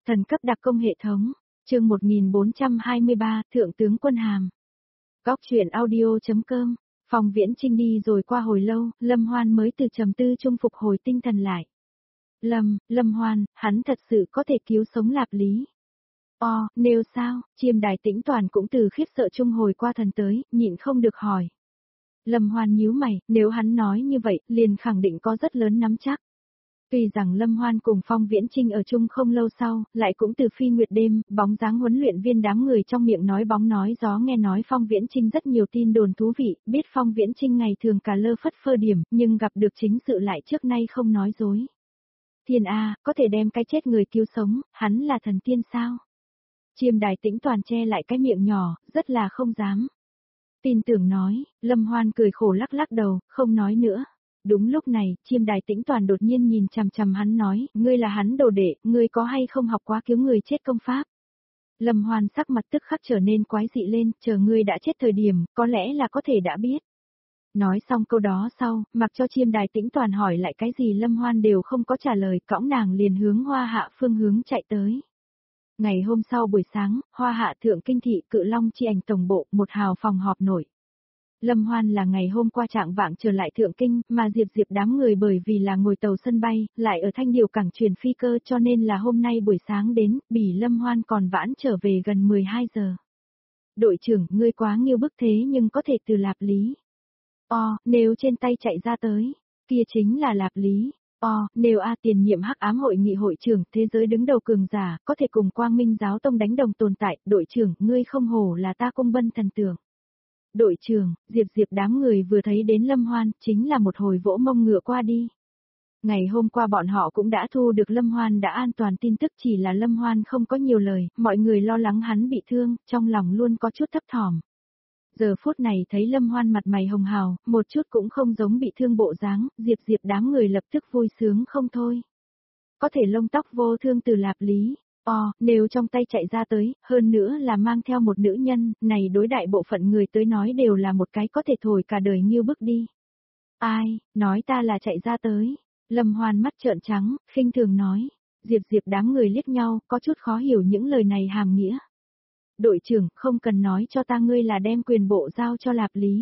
Thần cấp đặc công hệ thống, chương 1423, Thượng tướng quân hàm. Góc truyện audio.com, Phong Viễn Trinh đi rồi qua hồi lâu, Lâm Hoan mới từ trầm tư trung phục hồi tinh thần lại. Lâm Hoan, hắn thật sự có thể cứu sống Lạp Lý. Nếu sao, Chiêm Đài Tĩnh Toàn cũng từ khiếp sợ trung hồi qua thần tới, nhịn không được hỏi. Lâm Hoan nhíu mày, nếu hắn nói như vậy, liền khẳng định có rất lớn nắm chắc. Tuy rằng Lâm Hoan cùng Phong Viễn Trinh ở chung không lâu sau, lại cũng từ phi nguyệt đêm, bóng dáng huấn luyện viên đám người trong miệng nói bóng nói gió nghe nói Phong Viễn Trinh rất nhiều tin đồn thú vị, biết Phong Viễn Trinh ngày thường cả lơ phất phơ điểm, nhưng gặp được chính sự lại trước nay không nói dối. Thiên A, có thể đem cái chết người cứu sống, hắn là thần tiên sao? Chiêm Đài Tĩnh Toàn che lại cái miệng nhỏ, rất là không dám. Tin tưởng nói, Lâm Hoan cười khổ lắc lắc đầu, không nói nữa. Đúng lúc này, Chiêm Đài Tĩnh Toàn đột nhiên nhìn chằm chằm hắn nói, ngươi là hắn đồ đệ, ngươi có hay không học quá cứu người chết công pháp? Lâm Hoan sắc mặt tức khắc trở nên quái dị lên, chờ ngươi đã chết thời điểm, có lẽ là có thể đã biết. Nói xong câu đó sau, mặc cho Chiêm Đài Tĩnh Toàn hỏi lại cái gì Lâm Hoan đều không có trả lời, cõng nàng liền hướng Hoa Hạ phương hướng chạy tới. Ngày hôm sau buổi sáng, Hoa Hạ Thượng Kinh thị Cự Long chi ảnh tổng bộ, một hào phòng họp nổi. Lâm Hoan là ngày hôm qua trạng vạng trở lại Thượng Kinh, mà Diệp đám người bởi vì là ngồi tàu sân bay, lại ở Thanh Điều cảng truyền phi cơ cho nên là hôm nay buổi sáng đến, bỉ Lâm Hoan còn vãn trở về gần 12 giờ. Đội trưởng, ngươi quá nghiêu bức thế nhưng có thể từ Lạp Lý. Nếu trên tay chạy ra tới, kia chính là Lạp Lý. Nếu tiền nhiệm hắc ám hội nghị hội trưởng, thế giới đứng đầu cường giả, có thể cùng Quang Minh giáo tông đánh đồng tồn tại, đội trưởng, ngươi không hổ là ta cung bân thần tượng. Đội trưởng, Diệp đám người vừa thấy đến Lâm Hoan, chính là một hồi vỗ mông ngựa qua đi. Ngày hôm qua bọn họ cũng đã thu được Lâm Hoan đã an toàn tin tức, chỉ là Lâm Hoan không có nhiều lời, mọi người lo lắng hắn bị thương, trong lòng luôn có chút thấp thỏm. Giờ phút này thấy Lâm Hoan mặt mày hồng hào, một chút cũng không giống bị thương bộ dáng, Diệp đám người lập tức vui sướng không thôi. Có thể lông tóc vô thương từ Lạp Lý. Nếu trong tay chạy ra tới, hơn nữa là mang theo một nữ nhân, này đối đại bộ phận người tới nói đều là một cái có thể thổi cả đời nghiêu bức đi. Ai, nói ta là chạy ra tới. Lâm Hoan mắt trợn trắng, khinh thường nói. Diệp đám người liếc nhau, có chút khó hiểu những lời này hàm nghĩa. Đội trưởng, không cần nói cho ta ngươi là đem quyền bộ giao cho Lạp Lý.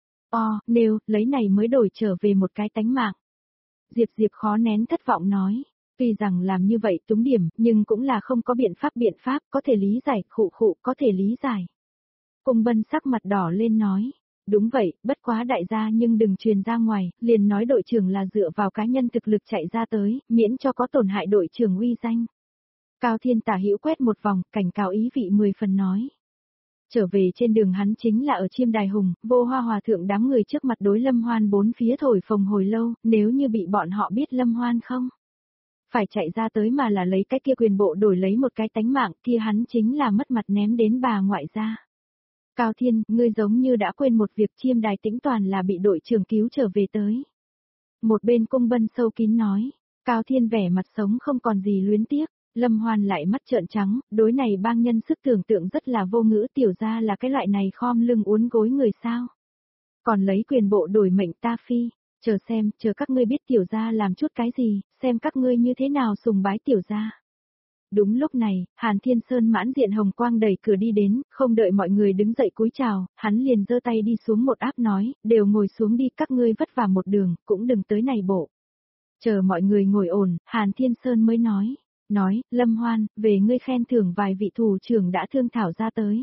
Nếu, lấy này mới đổi trở về một cái tánh mạng. Diệp khó nén thất vọng nói. Tuy rằng làm như vậy túng điểm, nhưng cũng là không có biện pháp, có thể lý giải, có thể lý giải. Cung Bân sắc mặt đỏ lên nói, đúng vậy, bất quá đại gia nhưng đừng truyền ra ngoài, liền nói đội trưởng là dựa vào cá nhân thực lực chạy ra tới, miễn cho có tổn hại đội trưởng uy danh. Cao Thiên Tả hữu quét một vòng, cảnh cáo ý vị 10 phần nói. Trở về trên đường hắn chính là ở Chiêm Đài Hùng, Vô Hoa Hòa thượng đám người trước mặt đối Lâm Hoan bốn phía thổi phồng hồi lâu, nếu như bị bọn họ biết Lâm Hoan không? Phải chạy ra tới mà là lấy cái kia quyền bộ đổi lấy một cái tánh mạng kia hắn chính là mất mặt ném đến bà ngoại gia. Cao Thiên, ngươi giống như đã quên một việc Chiêm Đài Tĩnh Toàn là bị đội trưởng cứu trở về tới. Một bên Cung Bân sâu kín nói, Cao Thiên vẻ mặt sống không còn gì luyến tiếc, Lâm Hoan lại mắt trợn trắng, đối này bang nhân sức tưởng tượng rất là vô ngữ tiểu ra là cái loại này khom lưng uốn gối người sao. Còn lấy quyền bộ đổi mệnh ta phi. Chờ các ngươi biết tiểu gia làm chút cái gì, xem các ngươi như thế nào sùng bái tiểu gia. Đúng lúc này, Hàn Thiên Sơn mãn diện hồng quang đẩy cửa đi đến, không đợi mọi người đứng dậy cúi chào, hắn liền giơ tay đi xuống một áp nói, đều ngồi xuống đi các ngươi vất vả một đường, cũng đừng tới này bộ. Chờ mọi người ngồi ổn, Hàn Thiên Sơn mới nói, Lâm Hoan, về ngươi khen thưởng vài vị thủ trưởng đã thương thảo ra tới.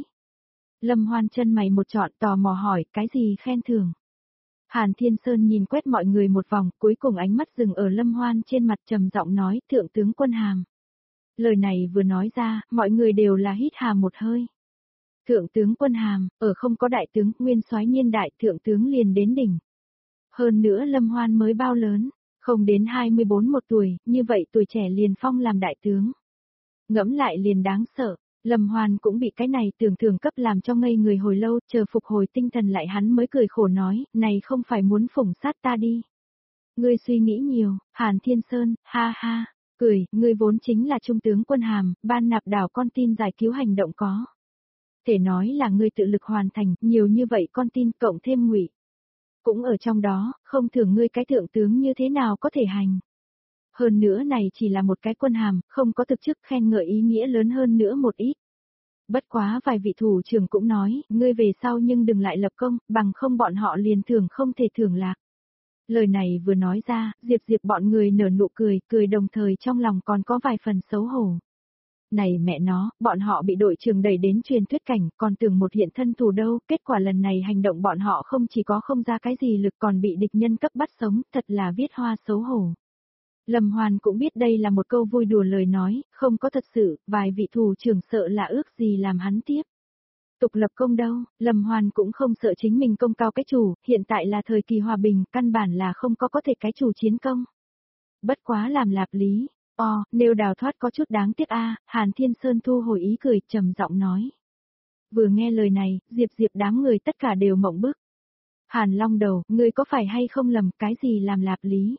Lâm Hoan chân mày một trọn tò mò hỏi, cái gì khen thưởng? Hàn Thiên Sơn nhìn quét mọi người một vòng, cuối cùng ánh mắt dừng ở Lâm Hoan trên mặt trầm giọng nói, Thượng tướng quân hàm. Lời này vừa nói ra, mọi người đều là hít hà một hơi. Thượng tướng quân hàm, ở không có đại tướng, nguyên soái niên đại thượng tướng liền đến đỉnh. Hơn nữa Lâm Hoan mới bao lớn, không đến 24 một tuổi, như vậy tuổi trẻ liền phong làm đại tướng. Ngẫm lại liền đáng sợ. Lâm Hoan cũng bị cái này tưởng thưởng cấp làm cho ngây người hồi lâu, chờ phục hồi tinh thần lại hắn mới cười khổ nói, này không phải muốn phủng sát ta đi. Ngươi suy nghĩ nhiều, Hàn Thiên Sơn, ha, cười, ngươi vốn chính là trung tướng quân hàm, ban nạp đảo con tin giải cứu hành động có. Thể nói là ngươi tự lực hoàn thành, nhiều như vậy con tin cộng thêm ngụy. Cũng ở trong đó, không thưởng ngươi cái thượng tướng như thế nào có thể hành. Hơn nữa này chỉ là một cái quân hàm, không có thực chức khen ngợi ý nghĩa lớn hơn nữa một ít. Bất quá vài vị thủ trưởng cũng nói, ngươi về sau nhưng đừng lại lập công, bằng không bọn họ liền thưởng không thể thưởng lạc. Lời này vừa nói ra, Diệp bọn người nở nụ cười, cười đồng thời trong lòng còn có vài phần xấu hổ. Này mẹ nó, bọn họ bị đội trưởng đẩy đến truyền thuyết cảnh, còn tưởng một hiện thân thủ đâu, kết quả lần này hành động bọn họ không chỉ có không ra cái gì lực còn bị địch nhân cấp bắt sống, thật là viết hoa xấu hổ. Lâm Hoan cũng biết đây là một câu vui đùa lời nói, không có thật sự, vài vị thủ trưởng sợ là ước gì làm hắn tiếp. Tục lập công đâu, Lâm Hoan cũng không sợ chính mình công cao cái chủ, hiện tại là thời kỳ hòa bình, căn bản là không có thể cái chủ chiến công. Bất quá làm lạp lý, nếu đào thoát có chút đáng tiếc Hàn Thiên Sơn thu hồi ý cười, trầm giọng nói. Vừa nghe lời này, Diệp đám người tất cả đều mộng bức. Hàn Long Đầu, ngươi có phải hay không lầm, cái gì làm lạp lý?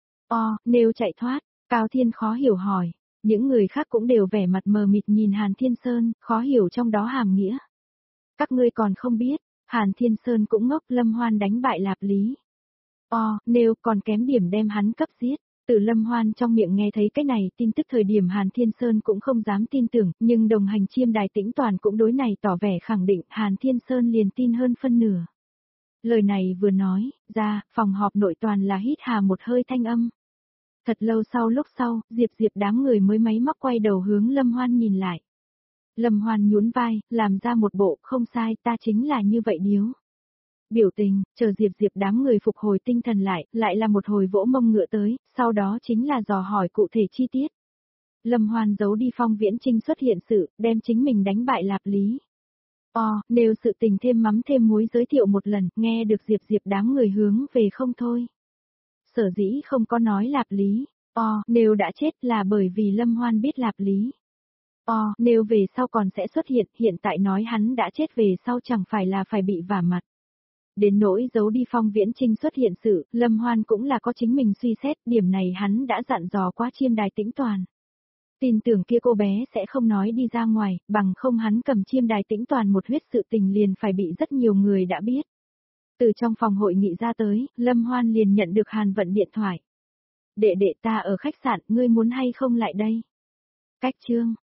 Nếu chạy thoát, Cao Thiên khó hiểu hỏi, những người khác cũng đều vẻ mặt mờ mịt nhìn Hàn Thiên Sơn, khó hiểu trong đó hàm nghĩa. Các ngươi còn không biết, Hàn Thiên Sơn cũng ngốc, Lâm Hoan đánh bại lạp lý. Nếu còn kém điểm đem hắn cấp giết. Từ Lâm Hoan trong miệng nghe thấy cái này tin tức thời điểm Hàn Thiên Sơn cũng không dám tin tưởng, nhưng đồng hành Chiêm Đài Tĩnh Toàn cũng đối này tỏ vẻ khẳng định, Hàn Thiên Sơn liền tin hơn phân nửa. Lời này vừa nói ra, phòng họp nội toàn là hít hà một hơi thanh âm. Thật lâu sau lúc sau, Diệp đám người mới máy móc quay đầu hướng Lâm Hoan nhìn lại. Lâm Hoan nhún vai, làm ra một bộ, không sai, ta chính là như vậy điếu. Biểu tình, chờ Diệp đám người phục hồi tinh thần lại là một hồi vỗ mông ngựa tới, sau đó chính là dò hỏi cụ thể chi tiết. Lâm Hoan giấu đi Phong Viễn Trinh xuất hiện sự, đem chính mình đánh bại lạp lý. Nếu sự tình thêm mắm thêm muối giới thiệu một lần, nghe được Diệp đám người hướng về không thôi. Sở dĩ không có nói lạp lý, nếu đã chết là bởi vì Lâm Hoan biết lạp lý. Nếu về sau còn sẽ xuất hiện tại nói hắn đã chết về sau chẳng phải là phải bị vả mặt. Đến nỗi giấu đi Phong Viễn Trinh xuất hiện sự, Lâm Hoan cũng là có chính mình suy xét, điểm này hắn đã dặn dò quá Chiêm Đài Tĩnh Toàn. Tin tưởng kia cô bé sẽ không nói đi ra ngoài, bằng không hắn cầm Chiêm Đài Tĩnh Toàn một huyết sự tình liền phải bị rất nhiều người đã biết. Từ trong phòng hội nghị ra tới, Lâm Hoan liền nhận được Hàn Vận điện thoại. Đệ ta ở khách sạn, ngươi muốn hay không lại đây? Cách chương.